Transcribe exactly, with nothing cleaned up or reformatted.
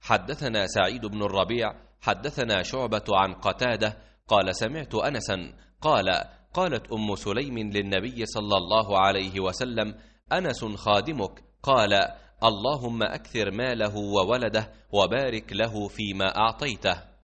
حدثنا سعيد بن الربيع حدثنا شعبة عن قتادة قال سمعت أنسا قال قالت أم سليم للنبي صلى الله عليه وسلم أنس خادمك قال اللهم أكثر ماله وولده وبارك له فيما أعطيته.